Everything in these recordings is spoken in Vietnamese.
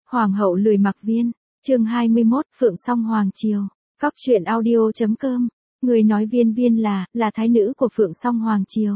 Hoàng hậu lười mặc viên, chương 21, Phượng Song Hoàng Triều, Cóc truyện audio.com, người nói Viên Viên là thái nữ của Phượng Song Hoàng Triều.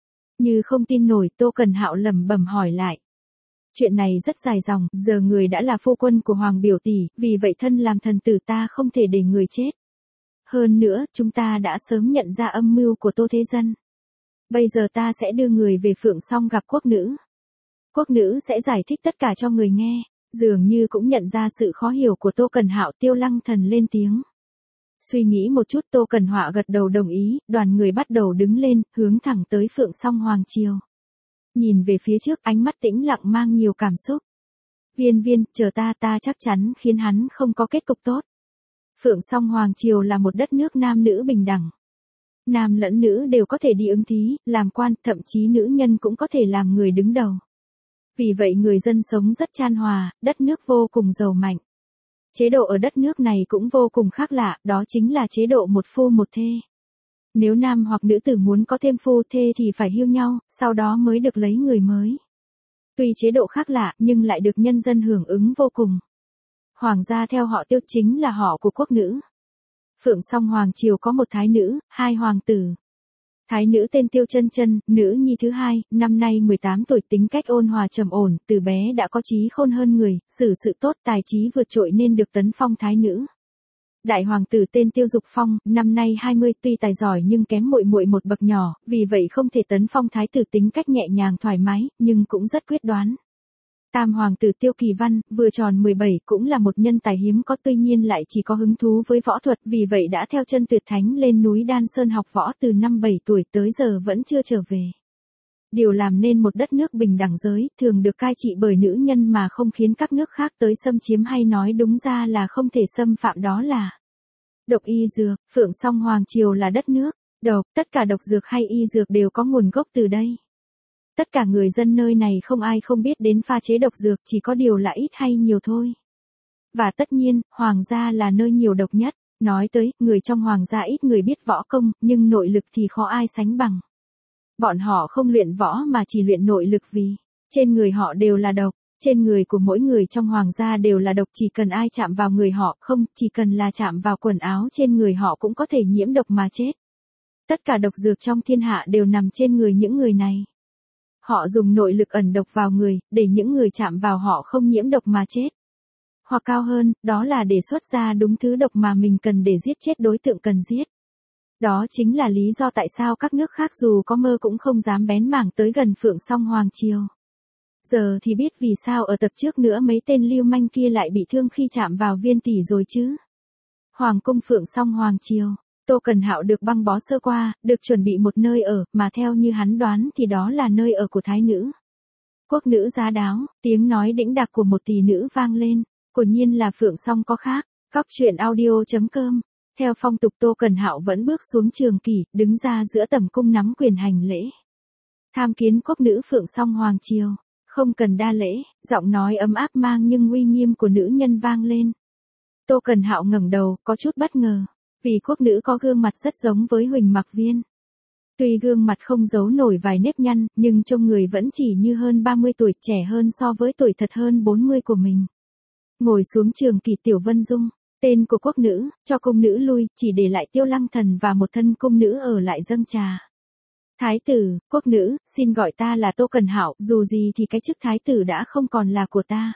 Như không tin nổi, Tô Cần Hạo lẩm bẩm hỏi lại. Chuyện này rất dài dòng, giờ người đã là phu quân của Hoàng biểu tỷ, vì vậy thân làm thần tử ta không thể để người chết. Hơn nữa, chúng ta đã sớm nhận ra âm mưu của Tô Thế Dân. Bây giờ ta sẽ đưa người về Phượng Song gặp quốc nữ. Quốc nữ sẽ giải thích tất cả cho người nghe. Dường như cũng nhận ra sự khó hiểu của Tô Cần Hạo, Tiêu Lăng Thần lên tiếng. Suy nghĩ một chút, Tô Cần Họa gật đầu đồng ý, đoàn người bắt đầu đứng lên, hướng thẳng tới Phượng Song Hoàng Triều. Nhìn về phía trước, ánh mắt tĩnh lặng mang nhiều cảm xúc. Viên Viên, chờ ta chắc chắn khiến hắn không có kết cục tốt. Phượng Song Hoàng Triều là một đất nước nam nữ bình đẳng. Nam lẫn nữ đều có thể đi ứng thí, làm quan, thậm chí nữ nhân cũng có thể làm người đứng đầu. Vì vậy người dân sống rất chan hòa, đất nước vô cùng giàu mạnh. Chế độ ở đất nước này cũng vô cùng khác lạ, đó chính là chế độ một phu một thê. Nếu nam hoặc nữ tử muốn có thêm phu thê thì phải hưu nhau, sau đó mới được lấy người mới. Tuy chế độ khác lạ nhưng lại được nhân dân hưởng ứng vô cùng. Hoàng gia theo họ Tiêu chính là họ của quốc nữ. Phượng Song Hoàng Triều có một thái nữ, hai hoàng tử. Thái nữ tên Tiêu Chân Chân, nữ nhi thứ hai, năm nay 18 tuổi, tính cách ôn hòa trầm ổn, từ bé đã có trí khôn hơn người, xử sự tốt, tài trí vượt trội nên được tấn phong thái nữ. Đại hoàng tử tên Tiêu Dục Phong, năm nay 20, tuy tài giỏi nhưng kém muội muội một bậc nhỏ, vì vậy không thể tấn phong thái tử, tính cách nhẹ nhàng thoải mái, nhưng cũng rất quyết đoán. Tam hoàng tử Tiêu Kỳ Văn, vừa tròn 17, cũng là một nhân tài hiếm có, tuy nhiên lại chỉ có hứng thú với võ thuật, vì vậy đã theo chân Tuyệt Thánh lên núi Đan Sơn học võ từ năm 7 tuổi tới giờ vẫn chưa trở về. Điều làm nên một đất nước bình đẳng giới, thường được cai trị bởi nữ nhân mà không khiến các nước khác tới xâm chiếm, hay nói đúng ra là không thể xâm phạm, đó là độc y dược. Phượng Song Hoàng Triều là đất nước độc, tất cả độc dược hay y dược đều có nguồn gốc từ đây. Tất cả người dân nơi này không ai không biết đến pha chế độc dược, chỉ có điều là ít hay nhiều thôi. Và tất nhiên, Hoàng gia là nơi nhiều độc nhất. Nói tới, người trong Hoàng gia ít người biết võ công, nhưng nội lực thì khó ai sánh bằng. Bọn họ không luyện võ mà chỉ luyện nội lực, vì trên người họ đều là độc. Trên người của mỗi người trong Hoàng gia đều là độc, chỉ cần ai chạm vào người họ, không, chỉ cần là chạm vào quần áo trên người họ cũng có thể nhiễm độc mà chết. Tất cả độc dược trong thiên hạ đều nằm trên người những người này. Họ dùng nội lực ẩn độc vào người, để những người chạm vào họ không nhiễm độc mà chết. Hoặc cao hơn, đó là để xuất ra đúng thứ độc mà mình cần để giết chết đối tượng cần giết. Đó chính là lý do tại sao các nước khác dù có mơ cũng không dám bén mảng tới gần Phượng Song Hoàng Triều. Giờ thì biết vì sao ở tập trước nữa mấy tên lưu manh kia lại bị thương khi chạm vào Viên tỷ rồi chứ. Hoàng cung Phượng Song Hoàng Triều. Tô Cần Hạo được băng bó sơ qua, được chuẩn bị một nơi ở, mà theo như hắn đoán thì đó là nơi ở của thái nữ. Quốc nữ giá đáo, tiếng nói đĩnh đạc của một tỷ nữ vang lên, quả nhiên là Phượng Song có khác. Cóc truyện audio.com. Theo phong tục, Tô Cần Hạo vẫn bước xuống trường kỷ, đứng ra giữa tầm cung nắm quyền hành lễ. Tham kiến quốc nữ Phượng Song Hoàng Triều. Không cần đa lễ, giọng nói ấm áp mang nhưng uy nghiêm của nữ nhân vang lên. Tô Cần Hạo ngẩng đầu, có chút bất ngờ. Vì quốc nữ có gương mặt rất giống với Huỳnh Mặc Viên. Tuy gương mặt không giấu nổi vài nếp nhăn, nhưng trông người vẫn chỉ như hơn 30 tuổi, trẻ hơn so với tuổi thật hơn 40 của mình. Ngồi xuống trường kỷ, Tiểu Vân Dung, tên của quốc nữ, cho cung nữ lui, chỉ để lại Tiêu Lăng Thần và một thân cung nữ ở lại dâng trà. Thái tử, quốc nữ, xin gọi ta là Tô Cần Hạo, dù gì thì cái chức thái tử đã không còn là của ta.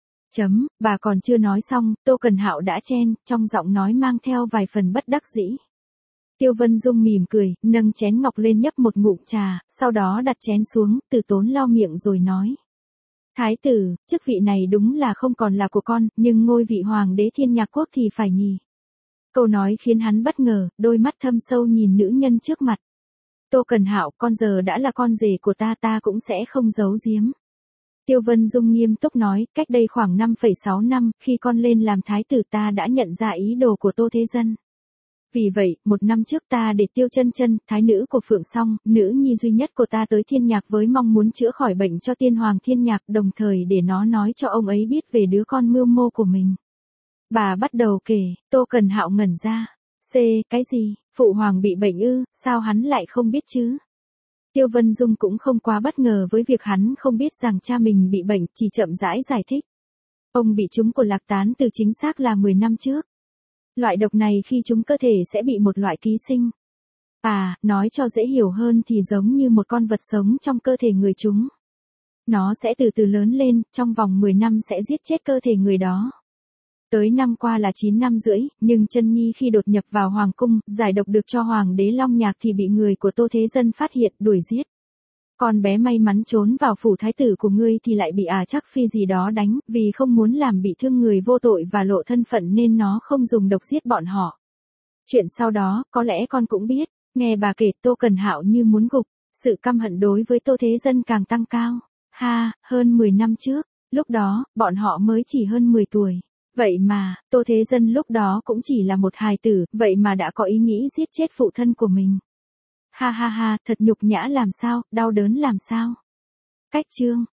Bà còn chưa nói xong, Tô Cần Hạo đã chen, trong giọng nói mang theo vài phần bất đắc dĩ. Tiêu Vân Dung mỉm cười, nâng chén ngọc lên nhấp một ngụm trà, sau đó đặt chén xuống, từ tốn lau miệng rồi nói. Thái tử, chức vị này đúng là không còn là của con, nhưng ngôi vị hoàng đế Thiên Nhạc Quốc thì phải nhỉ. Câu nói khiến hắn bất ngờ, đôi mắt thâm sâu nhìn nữ nhân trước mặt. Tô Cần Hạo, con giờ đã là con rể của ta cũng sẽ không giấu giếm. Tiêu Vân Dung nghiêm túc nói, cách đây khoảng 5,6 năm, khi con lên làm thái tử ta đã nhận ra ý đồ của Tô Thế Dân. Vì vậy, 1 năm trước ta để Tiêu Chân Chân, thái nữ của Phượng Song, nữ nhi duy nhất của ta tới Thiên Nhạc với mong muốn chữa khỏi bệnh cho tiên hoàng Thiên Nhạc, đồng thời để nó nói cho ông ấy biết về đứa con mưu mô của mình. Bà bắt đầu kể, Tô Cần Hạo ngẩn ra. Cái gì, phụ hoàng bị bệnh ư, sao hắn lại không biết chứ? Tiêu Vân Dung cũng không quá bất ngờ với việc hắn không biết rằng cha mình bị bệnh, chỉ chậm rãi giải thích. Ông bị trúng của lạc tán từ chính xác là 10 năm trước. Loại độc này khi trúng cơ thể sẽ bị một loại ký sinh. Nói cho dễ hiểu hơn thì giống như một con vật sống trong cơ thể người trúng. Nó sẽ từ từ lớn lên, trong vòng 10 năm sẽ giết chết cơ thể người đó. Tới năm qua là 9 năm rưỡi, nhưng Chân Nhi khi đột nhập vào hoàng cung, giải độc được cho hoàng đế Long Nhạc thì bị người của Tô Thế Dân phát hiện, đuổi giết. Con bé may mắn trốn vào phủ thái tử của ngươi thì lại bị chắc phi gì đó đánh, vì không muốn làm bị thương người vô tội và lộ thân phận nên nó không dùng độc giết bọn họ. Chuyện sau đó, có lẽ con cũng biết, nghe bà kể Tô Cần Hạo như muốn gục, sự căm hận đối với Tô Thế Dân càng tăng cao. Hơn 10 năm trước, lúc đó, bọn họ mới chỉ hơn 10 tuổi. Vậy mà, Tô Thế Dân lúc đó cũng chỉ là một hài tử, vậy mà đã có ý nghĩ giết chết phụ thân của mình. Thật nhục nhã làm sao, đau đớn làm sao. Cách chương